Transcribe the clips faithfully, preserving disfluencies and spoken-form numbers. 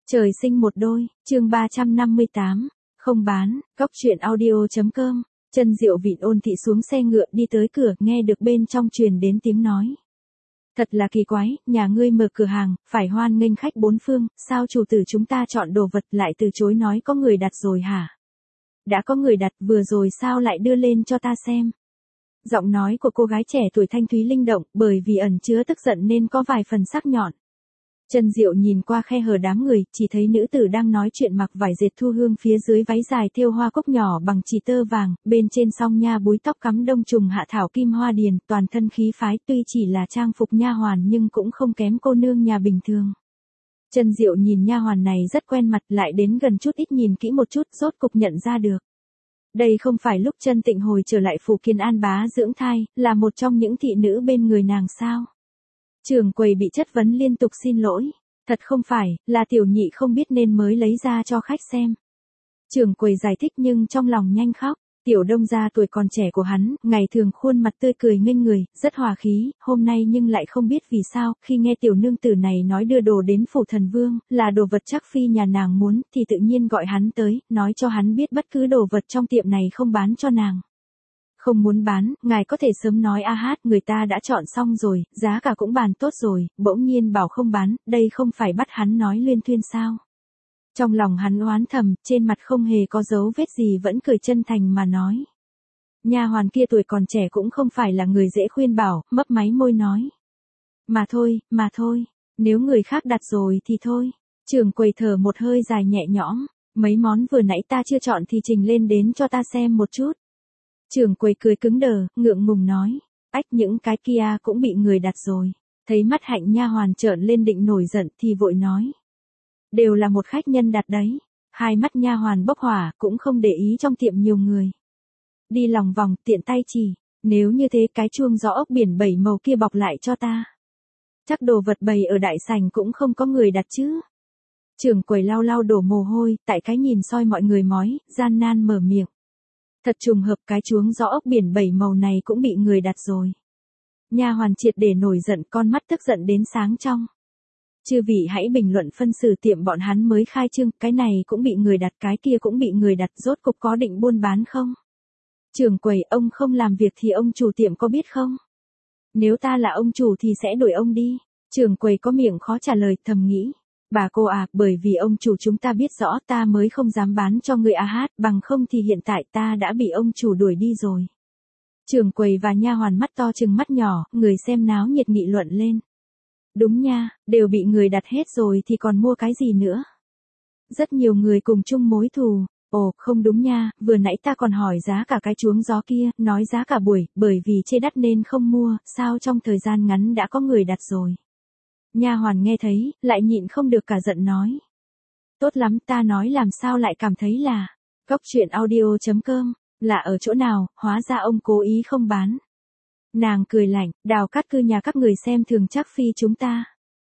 Trời sinh một đôi, chương ba trăm năm mươi tám, không bán, góc truyện audio.com, Chân Diệu vịn Ôn Thị xuống xe ngựa đi tới cửa, nghe được bên trong truyền đến tiếng nói. Thật là kỳ quái, nhà ngươi mở cửa hàng, phải hoan nghênh khách bốn phương, sao chủ tử chúng ta chọn đồ vật lại từ chối nói có người đặt rồi hả? Đã có người đặt vừa rồi sao lại đưa lên cho ta xem? Giọng nói của cô gái trẻ tuổi thanh thúy linh động, bởi vì ẩn chứa tức giận nên có vài phần sắc nhọn. Chân Diệu nhìn qua khe hở đám người, chỉ thấy nữ tử đang nói chuyện mặc vải dệt thu hương, phía dưới váy dài thêu hoa cúc nhỏ bằng chỉ tơ vàng, bên trên song nha búi tóc cắm đông trùng hạ thảo kim hoa điền, toàn thân khí phái, tuy chỉ là trang phục nha hoàn nhưng cũng không kém cô nương nhà bình thường. Chân Diệu nhìn nha hoàn này rất quen mặt, lại đến gần chút ít nhìn kỹ một chút, rốt cục nhận ra được. Đây không phải lúc Chân Tịnh hồi trở lại phủ Kiên An bá dưỡng thai, là một trong những thị nữ bên người nàng sao? Trưởng quầy bị chất vấn liên tục xin lỗi. Thật không phải, là tiểu nhị không biết nên mới lấy ra cho khách xem. Trưởng quầy giải thích nhưng trong lòng nhanh khóc. Tiểu Đông gia tuổi còn trẻ của hắn, ngày thường khuôn mặt tươi cười nghênh người, rất hòa khí, hôm nay nhưng lại không biết vì sao, khi nghe tiểu nương tử này nói đưa đồ đến phủ thần vương, là đồ vật chắc phi nhà nàng muốn, thì tự nhiên gọi hắn tới, nói cho hắn biết bất cứ đồ vật trong tiệm này không bán cho nàng. Không muốn bán, ngài có thể sớm nói a hát, người ta đã chọn xong rồi, giá cả cũng bàn tốt rồi, bỗng nhiên bảo không bán, đây không phải bắt hắn nói luyên thuyên sao? Trong lòng hắn oán thầm, trên mặt không hề có dấu vết gì vẫn cười chân thành mà nói. Nha hoàn kia tuổi còn trẻ cũng không phải là người dễ khuyên bảo, mấp máy môi nói. Mà thôi, mà thôi, nếu người khác đặt rồi thì thôi. Trưởng quầy thở một hơi dài nhẹ nhõm, mấy món vừa nãy ta chưa chọn thì trình lên đến cho ta xem một chút. Trưởng quầy cười cứng đờ, ngượng ngùng nói, ách những cái kia cũng bị người đặt rồi. Thấy mắt Hạnh nha hoàn trợn lên định nổi giận thì vội nói. Đều là một khách nhân đặt đấy. Hai mắt nha hoàn bốc hỏa, cũng không để ý trong tiệm nhiều người. Đi lòng vòng, tiện tay chỉ, nếu như thế cái chuông gió ốc biển bảy màu kia bọc lại cho ta. Chắc đồ vật bày ở đại sảnh cũng không có người đặt chứ. Trưởng quầy lau lau đổ mồ hôi, tại cái nhìn soi mọi người mói, gian nan mở miệng. Thật trùng hợp cái chuông gió ốc biển bảy màu này cũng bị người đặt rồi. Nha hoàn triệt để nổi giận, con mắt tức giận đến sáng trong. Chư vị hãy bình luận phân xử tiệm bọn hắn mới khai trương, cái này cũng bị người đặt, cái kia cũng bị người đặt, rốt cục có định buôn bán không? Trưởng quầy, ông không làm việc thì ông chủ tiệm có biết không? Nếu ta là ông chủ thì sẽ đuổi ông đi. Trưởng quầy có miệng khó trả lời, thầm nghĩ. Bà cô à, bởi vì ông chủ chúng ta biết rõ ta mới không dám bán cho người a hát, bằng không thì hiện tại ta đã bị ông chủ đuổi đi rồi. Trưởng quầy và nha hoàn mắt to trừng mắt nhỏ, người xem náo nhiệt nghị luận lên. Đúng nha, đều bị người đặt hết rồi thì còn mua cái gì nữa. Rất nhiều người cùng chung mối thù. Ồ, không đúng nha, vừa nãy ta còn hỏi giá cả cái chuông gió kia, nói giá cả buổi, bởi vì chê đắt nên không mua, sao trong thời gian ngắn đã có người đặt rồi. Nha hoàn nghe thấy, lại nhịn không được cả giận nói. Tốt lắm, ta nói làm sao lại cảm thấy là, góc truyện audio.com, là ở chỗ nào, hóa ra ông cố ý không bán. Nàng cười lạnh, Đào Cát Cư nhà các người xem thường Trác phi chúng ta.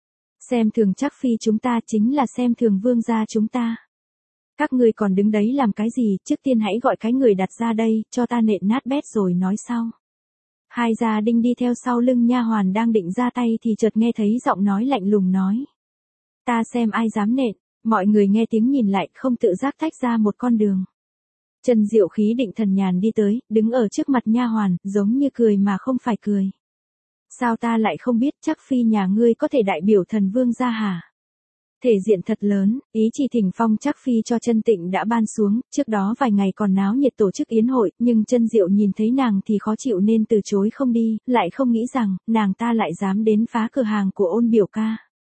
Xem thường Trác phi chúng ta chính là xem thường vương gia chúng ta. Các người còn đứng đấy làm cái gì, trước tiên hãy gọi cái người đặt ra đây, cho ta nện nát bét rồi nói sau. Hai gia đình đi theo sau lưng nha hoàn đang định ra tay thì chợt nghe thấy giọng nói lạnh lùng nói. Ta xem ai dám nện, mọi người nghe tiếng nhìn lại, không tự giác tách ra một con đường. Chân Diệu khí định thần nhàn đi tới, đứng ở trước mặt nha hoàn, giống như cười mà không phải cười. Sao ta lại không biết, Trác phi nhà ngươi có thể đại biểu thần vương gia hả? Thể diện thật lớn, ý chỉ thỉnh phong Trác phi cho Chân Tịnh đã ban xuống, trước đó vài ngày còn náo nhiệt tổ chức yến hội, nhưng Chân Diệu nhìn thấy nàng thì khó chịu nên từ chối không đi, lại không nghĩ rằng, nàng ta lại dám đến phá cửa hàng của Ôn biểu ca.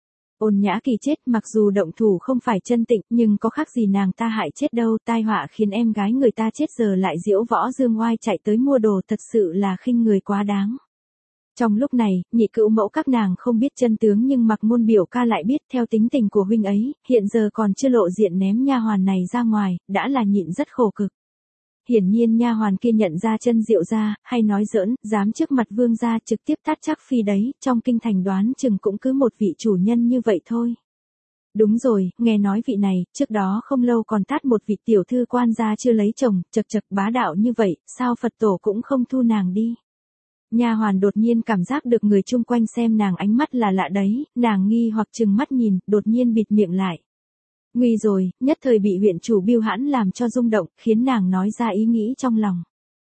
Ôn Nhã Kỳ chết, mặc dù động thủ không phải Chân Tịnh, nhưng có khác gì nàng ta hại chết đâu, tai họa khiến em gái người ta chết giờ lại diễu võ dương oai chạy tới mua đồ, thật sự là khinh người quá đáng. Trong lúc này, nhị cữu mẫu các nàng không biết chân tướng nhưng Mặc Ngôn biểu ca lại biết, theo tính tình của huynh ấy, hiện giờ còn chưa lộ diện ném nha hoàn này ra ngoài, đã là nhịn rất khổ cực. Hiển nhiên nha hoàn kia nhận ra Chân Diệu ra, hay nói giỡn, dám trước mặt vương gia trực tiếp tát Trác phi đấy, trong kinh thành đoán chừng cũng cứ một vị chủ nhân như vậy thôi. Đúng rồi, nghe nói vị này, trước đó không lâu còn tát một vị tiểu thư quan gia chưa lấy chồng, chật chật bá đạo như vậy, sao Phật tổ cũng không thu nàng đi. Nha hoàn đột nhiên cảm giác được người chung quanh xem nàng ánh mắt là lạ đấy, nàng nghi hoặc trừng mắt nhìn, đột nhiên bịt miệng lại. Nguy rồi, nhất thời bị huyện chủ Bưu Hãn làm cho rung động, khiến nàng nói ra ý nghĩ trong lòng.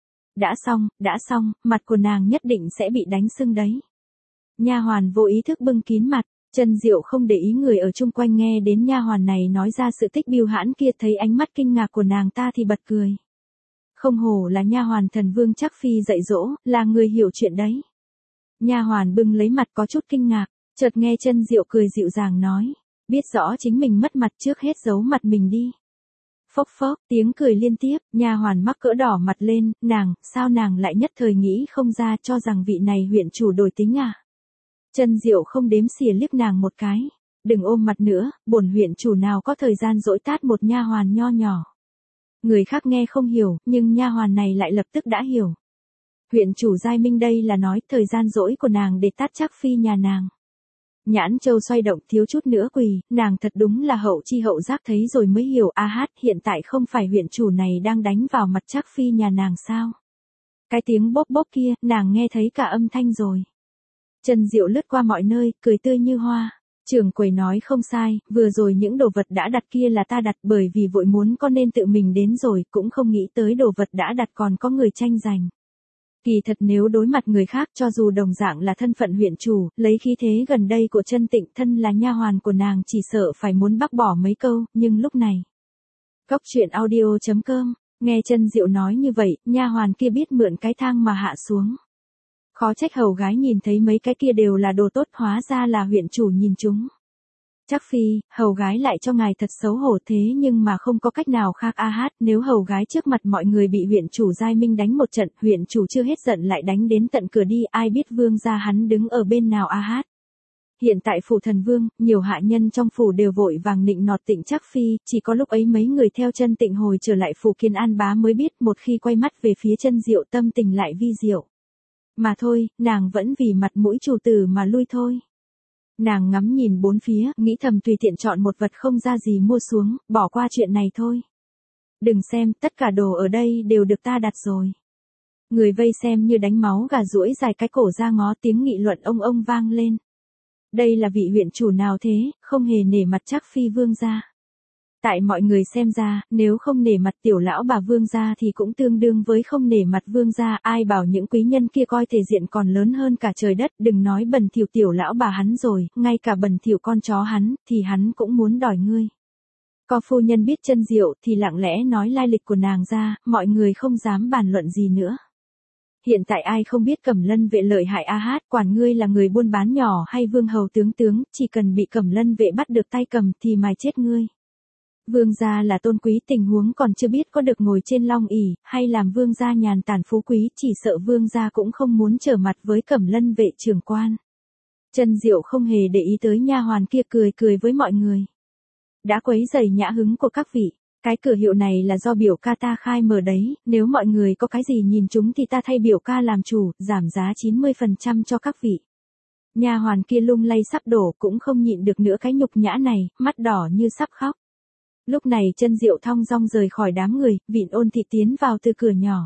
Đã xong, đã xong, mặt của nàng nhất định sẽ bị đánh sưng đấy. Nha hoàn vô ý thức bưng kín mặt, Chân Diệu không để ý người ở chung quanh nghe đến nha hoàn này nói ra sự tích Bưu Hãn kia, thấy ánh mắt kinh ngạc của nàng ta thì bật cười. Không hổ là nha hoàn thần vương Trác Phi dạy dỗ, là người hiểu chuyện đấy. Nha hoàn bưng lấy mặt có chút kinh ngạc, chợt nghe Chân Diệu cười dịu dàng nói, biết rõ chính mình mất mặt trước hết giấu mặt mình đi. Phốc phốc, tiếng cười liên tiếp, nha hoàn mắc cỡ đỏ mặt lên, nàng, sao nàng lại nhất thời nghĩ không ra, cho rằng vị này huyện chủ đổi tính à? Chân Diệu không đếm xỉa liếc nàng một cái, đừng ôm mặt nữa, bổn huyện chủ nào có thời gian dỗi tát một nha hoàn nho nhỏ. Người khác nghe không hiểu, nhưng nha hoàn này lại lập tức đã hiểu. Huyện chủ Giai Minh đây là nói thời gian dỗi của nàng để tát Trác Phi nhà nàng. Nhãn châu xoay động thiếu chút nữa quỳ, nàng thật đúng là hậu chi hậu giác, thấy rồi mới hiểu, a hát, hiện tại không phải huyện chủ này đang đánh vào mặt Trác Phi nhà nàng sao? Cái tiếng bốp bốp kia, nàng nghe thấy cả âm thanh rồi. Chân Diệu lướt qua mọi nơi, cười tươi như hoa. Trưởng quầy nói không sai, vừa rồi những đồ vật đã đặt kia là ta đặt, bởi vì vội muốn con nên tự mình đến rồi, cũng không nghĩ tới đồ vật đã đặt còn có người tranh giành. Kỳ thật nếu đối mặt người khác, cho dù đồng dạng là thân phận huyện chủ, lấy khí thế gần đây của Chân Tịnh, thân là nha hoàn của nàng, chỉ sợ phải muốn bác bỏ mấy câu, nhưng lúc này. Cóc truyện audio chấm com, nghe Chân Diệu nói như vậy, nha hoàn kia biết mượn cái thang mà hạ xuống. Khó trách hầu gái nhìn thấy mấy cái kia đều là đồ tốt, hóa ra là huyện chủ nhìn chúng. Trác Phi, hầu gái lại cho ngài thật xấu hổ, thế nhưng mà không có cách nào khác a hát, nếu hầu gái trước mặt mọi người bị huyện chủ Giai Minh đánh một trận, huyện chủ chưa hết giận lại đánh đến tận cửa đi, ai biết vương gia hắn đứng ở bên nào a hát. Hiện tại phủ thần vương, nhiều hạ nhân trong phủ đều vội vàng nịnh nọt Tịnh Trác Phi, chỉ có lúc ấy mấy người theo Chân Tịnh hồi trở lại phủ Kiên An bá mới biết, một khi quay mắt về phía Chân Diệu tâm tình lại vi diệu. Mà thôi, nàng vẫn vì mặt mũi chủ tử mà lui thôi. Nàng ngắm nhìn bốn phía, nghĩ thầm tùy tiện chọn một vật không ra gì mua xuống, bỏ qua chuyện này thôi. Đừng xem, tất cả đồ ở đây đều được ta đặt rồi. Người vây xem như đánh máu gà, duỗi dài cái cổ ra ngó, tiếng nghị luận ông ông vang lên. Đây là vị huyện chủ nào thế, không hề nể mặt Trác Phi vương gia. Tại mọi người xem ra, nếu không nể mặt tiểu lão bà vương gia thì cũng tương đương với không nể mặt vương gia, ai bảo những quý nhân kia coi thể diện còn lớn hơn cả trời đất, đừng nói bẩn thỉu tiểu lão bà hắn rồi, ngay cả bẩn thỉu con chó hắn, thì hắn cũng muốn đòi ngươi. Có phu nhân biết Chân Diệu thì lặng lẽ nói lai lịch của nàng ra, mọi người không dám bàn luận gì nữa. Hiện tại ai không biết Cẩm Lân vệ lợi hại a hát, quản ngươi là người buôn bán nhỏ hay vương hầu tướng tướng, chỉ cần bị Cẩm Lân vệ bắt được tay cầm thì mài chết ngươi. Vương gia là tôn quý, tình huống còn chưa biết có được ngồi trên long ỷ hay làm vương gia nhàn tản phú quý, chỉ sợ vương gia cũng không muốn trở mặt với Cẩm Lân vệ trưởng quan. Chân Diệu không hề để ý tới nha hoàn kia, cười cười với mọi người. Đã quấy rầy nhã hứng của các vị, cái cửa hiệu này là do biểu ca ta khai mở đấy, nếu mọi người có cái gì nhìn chúng thì ta thay biểu ca làm chủ, giảm giá chín mươi phần trăm cho các vị. Nha hoàn kia lung lay sắp đổ, cũng không nhịn được nữa cái nhục nhã này, mắt đỏ như sắp khóc. Lúc này Chân Diệu thong dong rời khỏi đám người, vịn Ôn Thị tiến vào từ cửa nhỏ.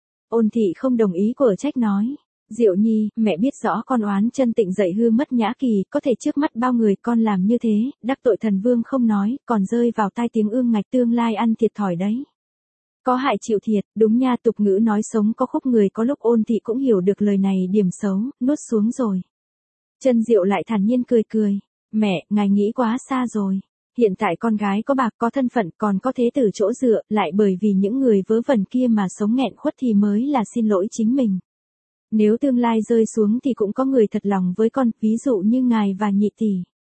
Ôn Thị không đồng ý, của trách nói, Diệu Nhi, mẹ biết rõ con oán Chân Tịnh dạy hư mất nhã kỳ, có thể trước mắt bao người con làm như thế, đắc tội thần vương không nói, còn rơi vào tai tiếng ương ngạch, tương lai ăn thiệt thòi đấy. Có hại chịu thiệt, đúng nha, tục ngữ nói sống có khúc người có lúc. Ôn Thị cũng hiểu được lời này điểm xấu, nuốt xuống rồi. Chân Diệu lại thản nhiên cười cười, mẹ, ngài nghĩ quá xa rồi. Hiện tại con gái có bạc, có thân phận, còn có thế tử chỗ dựa, lại bởi vì những người vớ vẩn kia mà sống nghẹn khuất thì mới là xin lỗi chính mình. Nếu tương lai rơi xuống thì cũng có người thật lòng với con, ví dụ như ngài và nhị tỷ.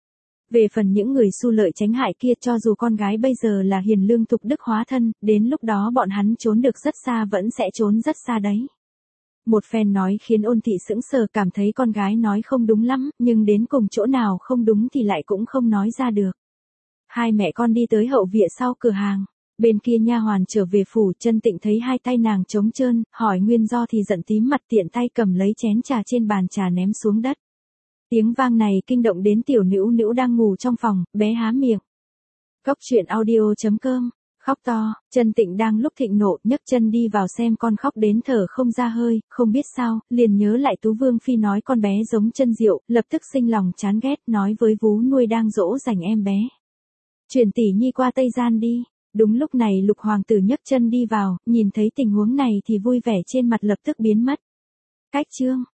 Về phần những người xu lợi tránh hại kia, cho dù con gái bây giờ là hiền lương thục đức hóa thân, đến lúc đó bọn hắn trốn được rất xa vẫn sẽ trốn rất xa đấy. Một phen nói khiến Ôn Thị sững sờ, cảm thấy con gái nói không đúng lắm, nhưng đến cùng chỗ nào không đúng thì lại cũng không nói ra được. Hai mẹ con đi tới hậu viện sau cửa hàng. Bên kia nha hoàn trở về phủ, Chân Tịnh thấy hai tay nàng trống trơn, hỏi nguyên do thì giận tím mặt, tiện tay cầm lấy chén trà trên bàn trà ném xuống đất. Tiếng vang này kinh động đến tiểu Nữu Nữu đang ngủ trong phòng, bé há miệng. Cóc truyện audio chấm com, khóc to. Chân Tịnh đang lúc thịnh nộ, nhấc chân đi vào xem con khóc đến thở không ra hơi, không biết sao, liền nhớ lại Tú Vương phi nói con bé giống Chân Diệu, lập tức sinh lòng chán ghét, nói với vú nuôi đang dỗ dành em bé. Chuyển tỷ nhi qua Tây Gian đi. Đúng lúc này Lục hoàng tử nhấc chân đi vào, nhìn thấy tình huống này thì vui vẻ trên mặt lập tức biến mất. Cách chương